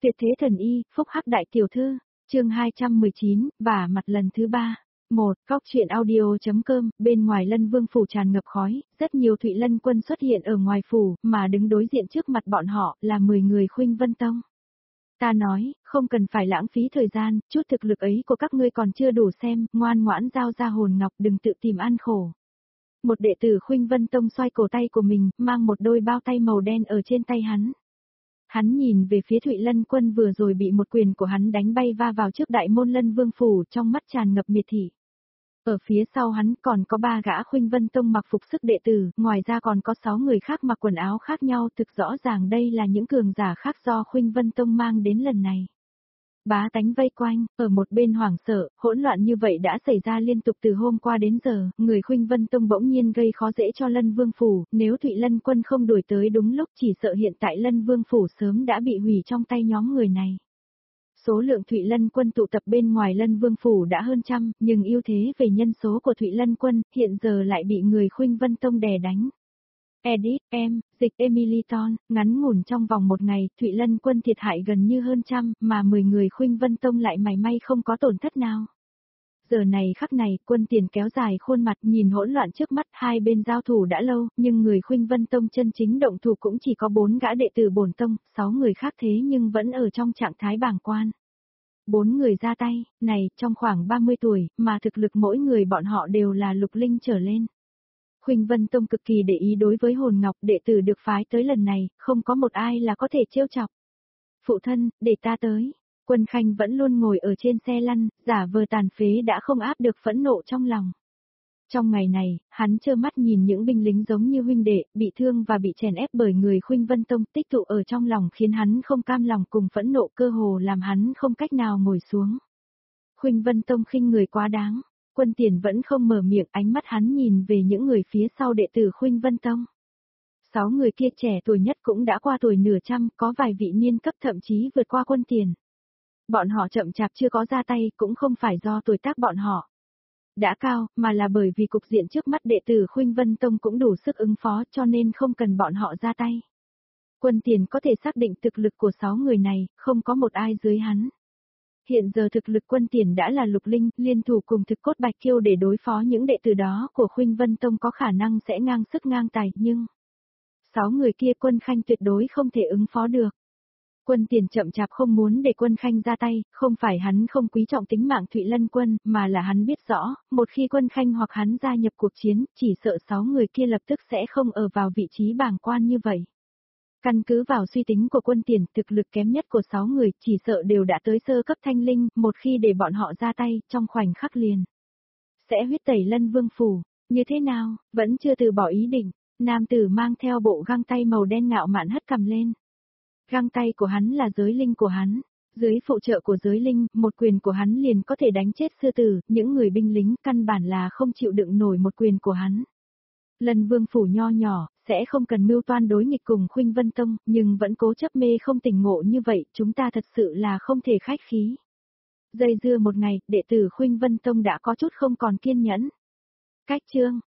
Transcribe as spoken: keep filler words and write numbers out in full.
Tuyệt thế thần y, phúc hắc đại tiểu thư, chương hai trăm mười chín, vả mặt lần thứ ba. một. Góc truyện audio.com, bên ngoài Lân Vương phủ tràn ngập khói, rất nhiều Thụy Lân quân xuất hiện ở ngoài phủ, mà đứng đối diện trước mặt bọn họ là mười người Khuynh Vân Tông. Ta nói, không cần phải lãng phí thời gian, chút thực lực ấy của các ngươi còn chưa đủ xem, ngoan ngoãn giao ra hồn ngọc, đừng tự tìm ăn khổ. Một đệ tử Khuynh Vân Tông xoay cổ tay của mình, mang một đôi bao tay màu đen ở trên tay hắn. Hắn nhìn về phía Thụy Lân quân vừa rồi bị một quyền của hắn đánh bay va vào trước đại môn Lân Vương phủ, trong mắt tràn ngập miệt thị. Ở phía sau hắn còn có ba gã Khuynh Vân Tông mặc phục sức đệ tử, ngoài ra còn có sáu người khác mặc quần áo khác nhau, thực rõ ràng đây là những cường giả khác do Khuynh Vân Tông mang đến lần này. Bá tánh vây quanh, ở một bên hoảng sợ, hỗn loạn như vậy đã xảy ra liên tục từ hôm qua đến giờ, người Khuynh Vân Tông bỗng nhiên gây khó dễ cho Lân Vương phủ, nếu Thụy Lân quân không đuổi tới đúng lúc chỉ sợ hiện tại Lân Vương phủ sớm đã bị hủy trong tay nhóm người này. Số lượng Thụy Lân quân tụ tập bên ngoài Lân Vương phủ đã hơn trăm, nhưng ưu thế về nhân số của Thụy Lân quân hiện giờ lại bị người Khuynh Vân Tông đè đánh. Edit, em, dịch Emily Ton, ngắn ngủn trong vòng một ngày, Thụy Lân quân thiệt hại gần như hơn trăm, mà mười người Khuynh Vân Tông lại mảy may không có tổn thất nào. Giờ này khắc này, Quân Tiền kéo dài khuôn mặt nhìn hỗn loạn trước mắt, hai bên giao thủ đã lâu, nhưng người Khuynh Vân Tông chân chính động thủ cũng chỉ có bốn gã đệ tử bổn tông, sáu người khác thế nhưng vẫn ở trong trạng thái bàng quan. Bốn người ra tay, này, trong khoảng ba mươi tuổi, mà thực lực mỗi người bọn họ đều là lục linh trở lên. Khuynh Vân Tông cực kỳ để ý đối với hồn ngọc đệ tử được phái tới lần này, không có một ai là có thể trêu chọc. Phụ thân, để ta tới. Quân Khanh vẫn luôn ngồi ở trên xe lăn, giả vờ tàn phế đã không áp được phẫn nộ trong lòng. Trong ngày này, hắn trơ mắt nhìn những binh lính giống như huynh đệ, bị thương và bị chèn ép bởi người Khuynh Vân Tông tích tụ ở trong lòng khiến hắn không cam lòng cùng phẫn nộ cơ hồ làm hắn không cách nào ngồi xuống. Khuynh Vân Tông khinh người quá đáng. Quân Tiền vẫn không mở miệng, ánh mắt hắn nhìn về những người phía sau đệ tử Khuynh Vân Tông. Sáu người kia trẻ tuổi nhất cũng đã qua tuổi nửa trăm, có vài vị niên cấp thậm chí vượt qua Quân Tiền. Bọn họ chậm chạp chưa có ra tay cũng không phải do tuổi tác bọn họ đã cao, mà là bởi vì cục diện trước mắt đệ tử Khuynh Vân Tông cũng đủ sức ứng phó cho nên không cần bọn họ ra tay. Quân Tiền có thể xác định thực lực của sáu người này, không có một ai dưới hắn. Hiện giờ thực lực Quân Tiền đã là lục linh, liên thủ cùng thực cốt bạch kiêu để đối phó những đệ tử đó của Khuynh Vân Tông có khả năng sẽ ngang sức ngang tài, nhưng sáu người kia Quân Khanh tuyệt đối không thể ứng phó được. Quân Tiền chậm chạp không muốn để Quân Khanh ra tay, không phải hắn không quý trọng tính mạng Thụy Lân quân, mà là hắn biết rõ, một khi Quân Khanh hoặc hắn gia nhập cuộc chiến, chỉ sợ sáu người kia lập tức sẽ không ở vào vị trí bàng quan như vậy. Căn cứ vào suy tính của Quân Tiền, thực lực kém nhất của sáu người chỉ sợ đều đã tới sơ cấp thanh linh, một khi để bọn họ ra tay, trong khoảnh khắc liền sẽ huyết tẩy Lân Vương phủ. Như thế nào, vẫn chưa từ bỏ ý định, nam tử mang theo bộ găng tay màu đen ngạo mạn hất cằm lên. Găng tay của hắn là giới linh của hắn, dưới phụ trợ của giới linh, một quyền của hắn liền có thể đánh chết sư tử, những người binh lính căn bản là không chịu đựng nổi một quyền của hắn. Lân Vương phủ nho nhỏ, sẽ không cần mưu toan đối nghịch cùng Khuynh Vân Tông, nhưng vẫn cố chấp mê không tỉnh ngộ như vậy, chúng ta thật sự là không thể khách khí. Dây dưa một ngày, đệ tử Khuynh Vân Tông đã có chút không còn kiên nhẫn. Cách chương,